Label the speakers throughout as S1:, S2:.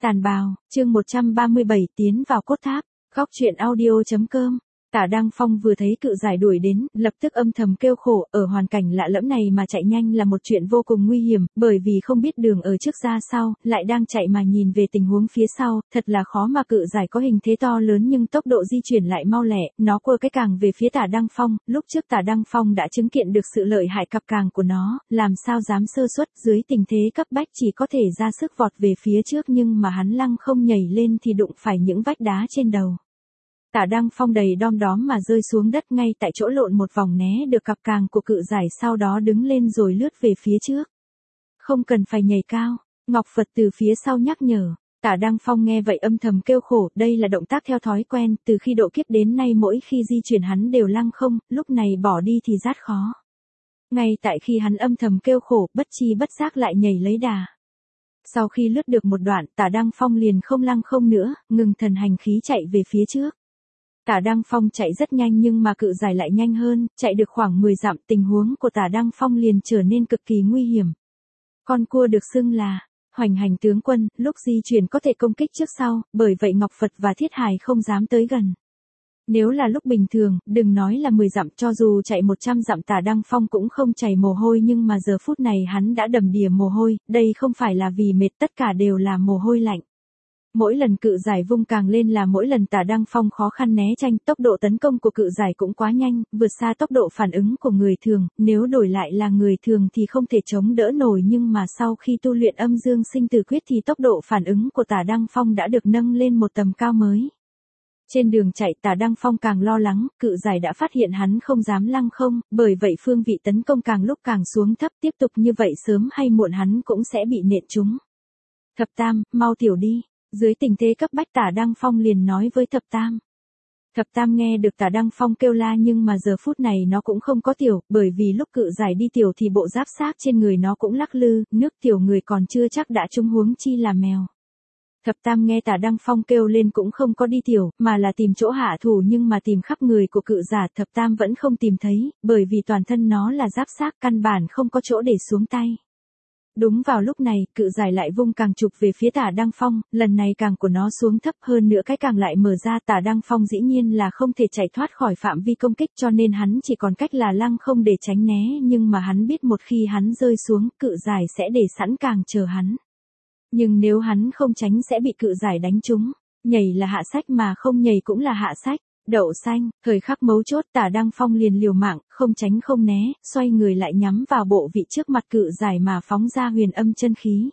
S1: Tàn bào, chương 137 tiến vào cốt tháp, góc truyện audio.com. Tả Đăng Phong vừa thấy cự giải đuổi đến, lập tức âm thầm kêu khổ, ở hoàn cảnh lạ lẫm này mà chạy nhanh là một chuyện vô cùng nguy hiểm, bởi vì không biết đường ở trước ra sau, lại đang chạy mà nhìn về tình huống phía sau, thật là khó mà cự giải có hình thế to lớn nhưng tốc độ di chuyển lại mau lẹ, nó quơ cái càng về phía Tả Đăng Phong, lúc trước Tả Đăng Phong đã chứng kiện được sự lợi hại cặp càng của nó, làm sao dám sơ suất, dưới tình thế cấp bách chỉ có thể ra sức vọt về phía trước nhưng mà hắn lăng không nhảy lên thì đụng phải những vách đá trên đầu. Tả Đăng Phong đầy đom đóm mà rơi xuống đất ngay tại chỗ lộn một vòng né được cặp càng của cự giải, sau đó đứng lên rồi lướt về phía trước. Không cần phải nhảy cao, Ngọc Phật từ phía sau nhắc nhở. Tả Đăng Phong nghe vậy âm thầm kêu khổ, đây là động tác theo thói quen, từ khi độ kiếp đến nay mỗi khi di chuyển hắn đều lăng không, lúc này bỏ đi thì rất khó. Ngay tại khi hắn âm thầm kêu khổ, bất chi bất giác lại nhảy lấy đà. Sau khi lướt được một đoạn, Tả Đăng Phong liền không lăng không nữa, ngừng thần hành khí chạy về phía trước. Tả Đăng Phong chạy rất nhanh nhưng mà cự giải lại nhanh hơn, chạy được khoảng 10 dặm, tình huống của Tả Đăng Phong liền trở nên cực kỳ nguy hiểm. Con cua được xưng là hoành hành tướng quân, lúc di chuyển có thể công kích trước sau, bởi vậy Ngọc Phật và Thiết Hài không dám tới gần. Nếu là lúc bình thường, đừng nói là 10 dặm, cho dù chạy 100 dặm Tả Đăng Phong cũng không chảy mồ hôi, nhưng mà giờ phút này hắn đã đầm đìa mồ hôi, đây không phải là vì mệt, tất cả đều là mồ hôi lạnh. Mỗi lần cự giải vung càng lên là mỗi lần Tả Đăng Phong khó khăn né tránh, tốc độ tấn công của cự giải cũng quá nhanh, vượt xa tốc độ phản ứng của người thường, nếu đổi lại là người thường thì không thể chống đỡ nổi, nhưng mà sau khi tu luyện âm dương sinh tử quyết thì tốc độ phản ứng của Tả Đăng Phong đã được nâng lên một tầm cao mới. Trên đường chạy Tả Đăng Phong càng lo lắng, cự giải đã phát hiện hắn không dám lăng không, bởi vậy phương vị tấn công càng lúc càng xuống thấp, tiếp tục như vậy sớm hay muộn hắn cũng sẽ bị nện trúng. Thập Tam, mau tiểu đi. Dưới tình thế cấp bách Tả Đăng Phong liền nói với Thập Tam. Thập Tam nghe được Tả Đăng Phong kêu la nhưng mà giờ phút này nó cũng không có tiểu, bởi vì lúc cự giải đi tiểu thì bộ giáp xác trên người nó cũng lắc lư, nước tiểu người còn chưa chắc đã trúng, huống chi là mèo. Thập Tam nghe Tả Đăng Phong kêu lên cũng không có đi tiểu, mà là tìm chỗ hạ thủ, nhưng mà tìm khắp người của cự giả Thập Tam vẫn không tìm thấy, bởi vì toàn thân nó là giáp xác, căn bản không có chỗ để xuống tay. Đúng vào lúc này, cự giải lại vung càng chụp về phía Tả Đăng Phong, lần này càng của nó xuống thấp hơn nữa, cái càng lại mở ra, Tả Đăng Phong dĩ nhiên là không thể chạy thoát khỏi phạm vi công kích, cho nên hắn chỉ còn cách là lăng không để tránh né, nhưng mà hắn biết một khi hắn rơi xuống, cự giải sẽ để sẵn càng chờ hắn. Nhưng nếu hắn không tránh sẽ bị cự giải đánh trúng, nhảy là hạ sách mà không nhảy cũng là hạ sách. Đậu xanh, thời khắc mấu chốt Tả Đăng Phong liền liều mạng, không tránh không né, xoay người lại nhắm vào bộ vị trước mặt cự giải mà phóng ra huyền âm chân khí.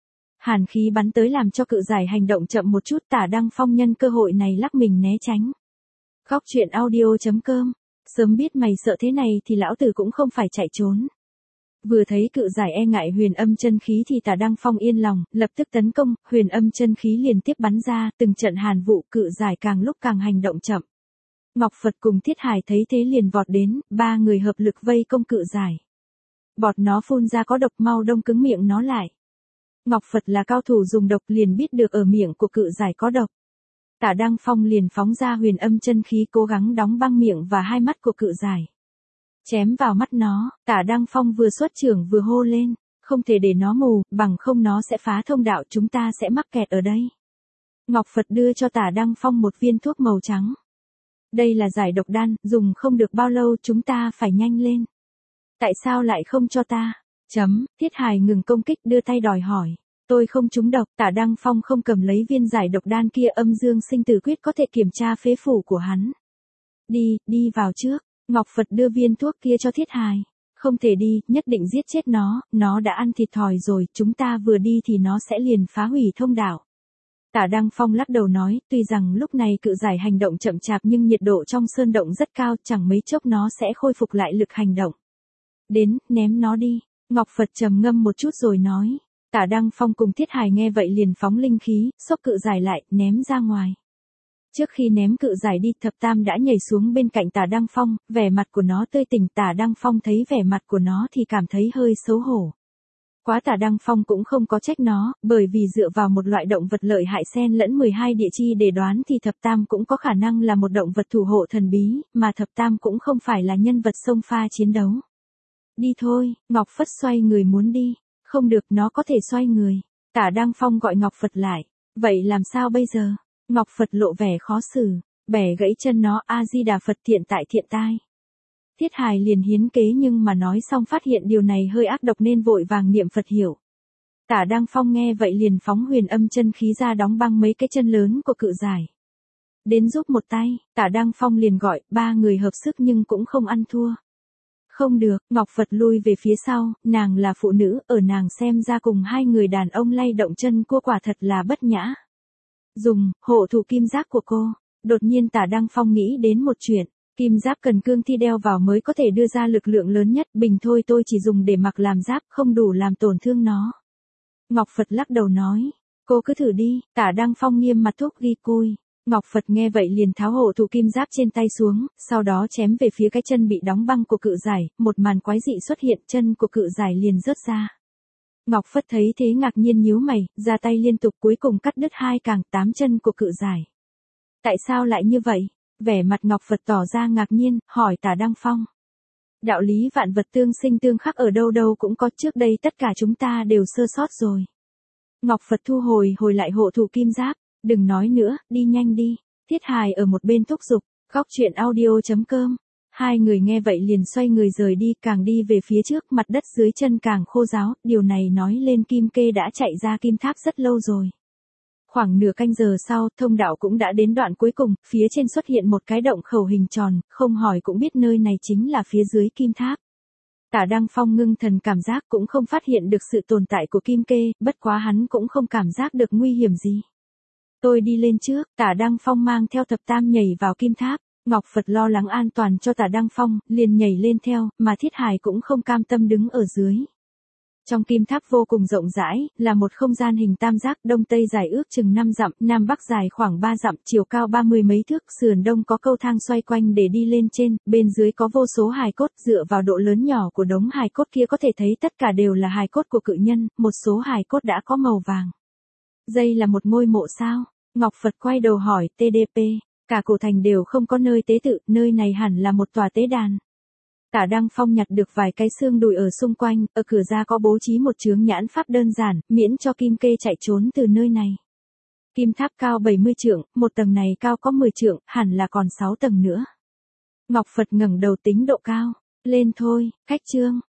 S1: Hàn khí bắn tới làm cho cự giải hành động chậm một chút, Tả Đăng Phong nhân cơ hội này lắc mình né tránh. Góc truyện audio.com, sớm biết mày sợ thế này thì lão tử cũng không phải chạy trốn. Vừa thấy cự giải e ngại huyền âm chân khí thì Tả Đăng Phong yên lòng, lập tức tấn công, huyền âm chân khí liên tiếp bắn ra, từng trận hàn vụ, cự giải càng lúc càng hành động chậm. Ngọc Phật cùng Thiết Hải thấy thế liền vọt đến, ba người hợp lực vây công cự giải. Bọt nó phun ra có độc, mau đông cứng miệng nó lại. Ngọc Phật là cao thủ dùng độc, liền biết được ở miệng của cự giải có độc. Tả Đăng Phong liền phóng ra huyền âm chân khí cố gắng đóng băng miệng và hai mắt của cự giải. Chém vào mắt nó, Tả Đăng Phong vừa xuất chưởng vừa hô lên, không thể để nó mù, bằng không nó sẽ phá thông đạo, chúng ta sẽ mắc kẹt ở đây. Ngọc Phật đưa cho Tả Đăng Phong một viên thuốc màu trắng. Đây là giải độc đan, dùng không được bao lâu, chúng ta phải nhanh lên. Tại sao lại không cho ta? Thiết Hài ngừng công kích đưa tay đòi hỏi. Tôi không trúng độc, Tả Đăng Phong không cầm lấy viên giải độc đan kia, âm dương sinh tử quyết có thể kiểm tra phế phủ của hắn. Đi vào trước. Ngọc Phật đưa viên thuốc kia cho Thiết Hài. Không thể đi, nhất định giết chết nó đã ăn thịt thòi rồi, chúng ta vừa đi thì nó sẽ liền phá hủy thông đạo. Tả Đăng Phong lắc đầu nói, tuy rằng lúc này cự giải hành động chậm chạp nhưng nhiệt độ trong sơn động rất cao, chẳng mấy chốc nó sẽ khôi phục lại lực hành động. Đến, ném nó đi. Ngọc Phật trầm ngâm một chút rồi nói. Tả Đăng Phong cùng Thiết Hài nghe vậy liền phóng linh khí, xốc cự giải lại, ném ra ngoài. Trước khi ném cự giải đi, Thập Tam đã nhảy xuống bên cạnh Tả Đăng Phong, vẻ mặt của nó tươi tỉnh, Tả Đăng Phong thấy vẻ mặt của nó thì cảm thấy hơi xấu hổ. Quá Tả Đăng Phong cũng không có trách nó, bởi vì dựa vào một loại động vật lợi hại xen lẫn 12 địa chi để đoán thì Thập Tam cũng có khả năng là một động vật thủ hộ thần bí, mà Thập Tam cũng không phải là nhân vật xông pha chiến đấu. Đi thôi, Ngọc Phất xoay người muốn đi. Không được, nó có thể xoay người. Tả Đăng Phong gọi Ngọc Phật lại. Vậy làm sao bây giờ? Ngọc Phật lộ vẻ khó xử, bẻ gãy chân nó, A-di-đà Phật, thiện tại thiện tai. Thiết Hài liền hiến kế nhưng mà nói xong phát hiện điều này hơi ác độc nên vội vàng niệm Phật hiểu. Tả Đăng Phong nghe vậy liền phóng huyền âm chân khí ra đóng băng mấy cái chân lớn của cự giải. Đến giúp một tay, Tả Đăng Phong liền gọi, ba người hợp sức nhưng cũng không ăn thua. Không được, Ngọc Phật lui về phía sau, nàng là phụ nữ, ở nàng xem ra cùng hai người đàn ông lay động chân cua quả thật là bất nhã. Dùng, hộ thủ kim giáp của cô, đột nhiên Tả Đăng Phong nghĩ đến một chuyện. Kim giáp cần cương thi đeo vào mới có thể đưa ra lực lượng lớn nhất, bình thôi tôi chỉ dùng để mặc làm giáp, không đủ làm tổn thương nó. Ngọc Phật lắc đầu nói, cô cứ thử đi, Tả Đăng Phong nghiêm mặt thúc ghi cui. Ngọc Phật nghe vậy liền tháo hộ thủ kim giáp trên tay xuống, sau đó chém về phía cái chân bị đóng băng của cự giải, một màn quái dị xuất hiện, chân của cự giải liền rớt ra. Ngọc Phật thấy thế ngạc nhiên nhíu mày, ra tay liên tục cuối cùng cắt đứt 8 chân của cự giải. Tại sao lại như vậy? Vẻ mặt Ngọc Phật tỏ ra ngạc nhiên, hỏi Tả Đăng Phong. Đạo lý vạn vật tương sinh tương khắc ở đâu đâu cũng có, trước đây tất cả chúng ta đều sơ sót rồi. Ngọc Phật thu hồi lại hộ thủ kim giáp, đừng nói nữa, đi nhanh đi. Thiết Hài ở một bên thúc giục, góc chuyện audio.com. Hai người nghe vậy liền xoay người rời đi, càng đi về phía trước mặt đất dưới chân càng khô ráo, điều này nói lên Kim Kê đã chạy ra kim tháp rất lâu rồi. Khoảng nửa canh giờ sau, thông đạo cũng đã đến đoạn cuối cùng, phía trên xuất hiện một cái động khẩu hình tròn, không hỏi cũng biết nơi này chính là phía dưới kim tháp. Tả Đăng Phong ngưng thần cảm giác cũng không phát hiện được sự tồn tại của Kim Kê, bất quá hắn cũng không cảm giác được nguy hiểm gì. Tôi đi lên trước, Tả Đăng Phong mang theo thập tam nhảy vào kim tháp, Ngọc Phật lo lắng an toàn cho Tả Đăng Phong, liền nhảy lên theo, mà Thiết Hài cũng không cam tâm đứng ở dưới. Trong kim tháp vô cùng rộng rãi, là một không gian hình tam giác, đông tây dài ước chừng 5 dặm, nam bắc dài khoảng 3 dặm, chiều cao 30 mấy thước, sườn đông có cầu thang xoay quanh để đi lên trên, bên dưới có vô số hài cốt, dựa vào độ lớn nhỏ của đống hài cốt kia có thể thấy tất cả đều là hài cốt của cự nhân, một số hài cốt đã có màu vàng. Đây là một ngôi mộ sao? Ngọc Phật quay đầu hỏi, TDP, cả cổ thành đều không có nơi tế tự, nơi này hẳn là một tòa tế đàn. Tả Đăng Phong nhặt được vài cái xương đùi ở xung quanh, ở cửa ra có bố trí một chướng nhãn pháp đơn giản, miễn cho Kim Kê chạy trốn từ nơi này. Kim tháp cao 70 trượng, một tầng này cao có 10 trượng, hẳn là còn 6 tầng nữa. Ngọc Phật ngẩng đầu tính độ cao, lên thôi, cách chương.